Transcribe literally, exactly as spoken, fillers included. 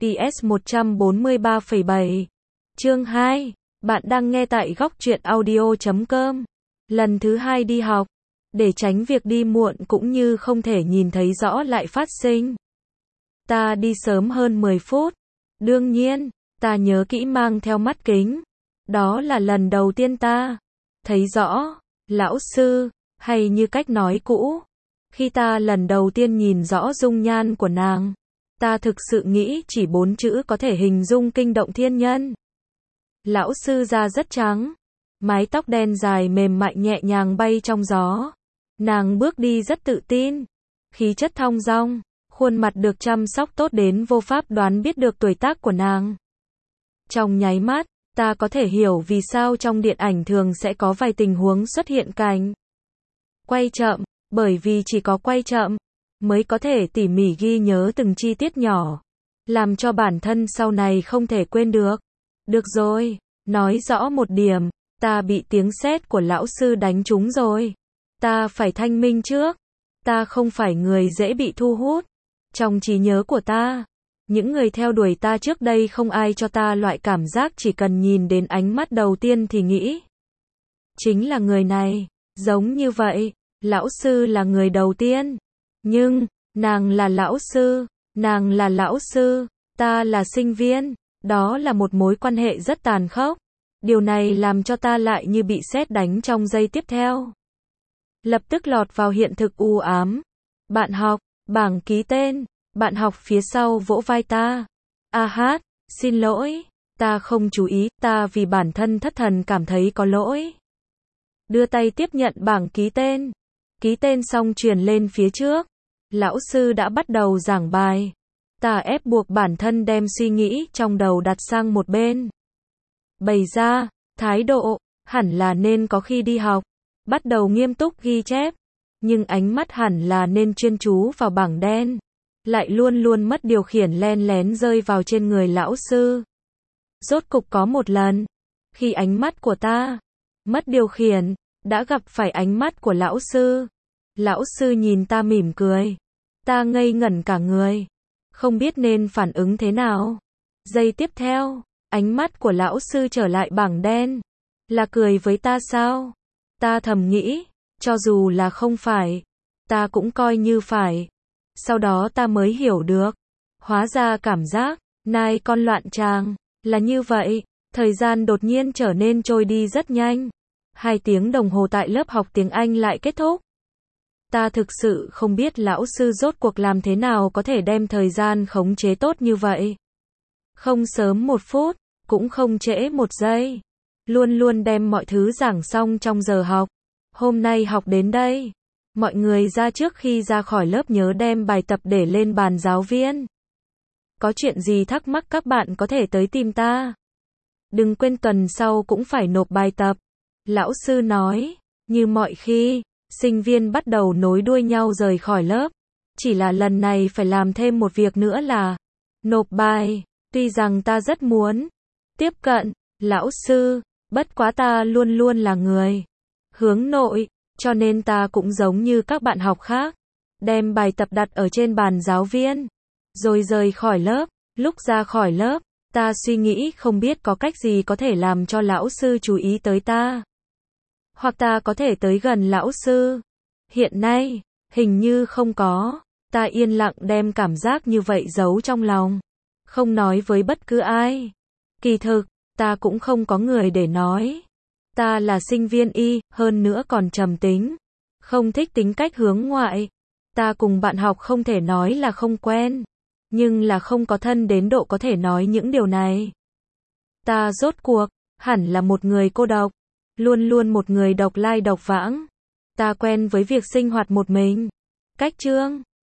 S một trăm bốn mươi ba phẩy bảy. Chương hai. Bạn đang nghe tại góc truyện audio chấm com. Lần thứ hai đi học, để tránh việc đi muộn cũng như không thể nhìn thấy rõ lại phát sinh. Ta đi sớm hơn mười phút. Đương nhiên, ta nhớ kỹ mang theo mắt kính. Đó là lần đầu tiên ta thấy rõ lão sư, hay như cách nói cũ, khi ta lần đầu tiên nhìn rõ dung nhan của nàng, ta thực sự nghĩ chỉ bốn chữ có thể hình dung kinh động thiên nhân. Lão sư da rất trắng, mái tóc đen dài mềm mại nhẹ nhàng bay trong gió. Nàng bước đi rất tự tin, khí chất thong dong, khuôn mặt được chăm sóc tốt đến vô pháp đoán biết được tuổi tác của nàng. Trong nháy mắt, ta có thể hiểu vì sao trong điện ảnh thường sẽ có vài tình huống xuất hiện cảnh quay chậm, bởi vì chỉ có quay chậm mới có thể tỉ mỉ ghi nhớ từng chi tiết nhỏ, làm cho bản thân sau này không thể quên được. Được rồi, nói rõ một điểm, ta bị tiếng sét của lão sư đánh trúng rồi. Ta phải thanh minh trước, ta không phải người dễ bị thu hút. Trong trí nhớ của ta, những người theo đuổi ta trước đây không ai cho ta loại cảm giác chỉ cần nhìn đến ánh mắt đầu tiên thì nghĩ chính là người này. Giống như vậy, lão sư là người đầu tiên. Nhưng, nàng là lão sư, nàng là lão sư, ta là sinh viên. Đó là một mối quan hệ rất tàn khốc. Điều này làm cho ta lại như bị sét đánh trong giây tiếp theo. Lập tức lọt vào hiện thực u ám. Bạn học, bảng ký tên. Bạn học phía sau vỗ vai ta. A hát, xin lỗi. Ta không chú ý, ta vì bản thân thất thần cảm thấy có lỗi. Đưa tay tiếp nhận bảng ký tên. Ký tên xong truyền lên phía trước. Lão sư đã bắt đầu giảng bài. Ta ép buộc bản thân đem suy nghĩ trong đầu đặt sang một bên. Bày ra, thái độ, hẳn là nên có khi đi học. Bắt đầu nghiêm túc ghi chép. Nhưng ánh mắt hẳn là nên chuyên chú vào bảng đen. Lại luôn luôn mất điều khiển len lén rơi vào trên người lão sư. Rốt cục có một lần, khi ánh mắt của ta mất điều khiển, đã gặp phải ánh mắt của lão sư. Lão sư nhìn ta mỉm cười. Ta ngây ngẩn cả người, không biết nên phản ứng thế nào. Giây tiếp theo, ánh mắt của lão sư trở lại bảng đen. Là cười với ta sao? Ta thầm nghĩ, cho dù là không phải, ta cũng coi như phải. Sau đó ta mới hiểu được, hóa ra cảm giác nai con loạn tràng là như vậy. Thời gian đột nhiên trở nên trôi đi rất nhanh. Hai tiếng đồng hồ tại lớp học tiếng Anh lại kết thúc. Ta thực sự không biết lão sư rốt cuộc làm thế nào có thể đem thời gian khống chế tốt như vậy. Không sớm một phút, cũng không trễ một giây. Luôn luôn đem mọi thứ giảng xong trong giờ học. Hôm nay học đến đây. Mọi người ra trước khi ra khỏi lớp nhớ đem bài tập để lên bàn giáo viên. Có chuyện gì thắc mắc các bạn có thể tới tìm ta. Đừng quên tuần sau cũng phải nộp bài tập. Lão sư nói, như mọi khi, sinh viên bắt đầu nối đuôi nhau rời khỏi lớp. Chỉ là lần này phải làm thêm một việc nữa là nộp bài. Tuy rằng ta rất muốn tiếp cận lão sư, bất quá ta luôn luôn là người hướng nội, cho nên ta cũng giống như các bạn học khác, đem bài tập đặt ở trên bàn giáo viên, rồi rời khỏi lớp. Lúc ra khỏi lớp, ta suy nghĩ không biết có cách gì có thể làm cho lão sư chú ý tới ta. Hoặc ta có thể tới gần lão sư. Hiện nay, hình như không có. Ta yên lặng đem cảm giác như vậy giấu trong lòng. Không nói với bất cứ ai. Kỳ thực, ta cũng không có người để nói. Ta là sinh viên y, hơn nữa còn trầm tính. Không thích tính cách hướng ngoại. Ta cùng bạn học không thể nói là không quen. Nhưng là không có thân đến độ có thể nói những điều này. Ta rốt cuộc, hẳn là một người cô độc. Luôn luôn một người độc lai độc vãng. Ta quen với việc sinh hoạt một mình. Cách chương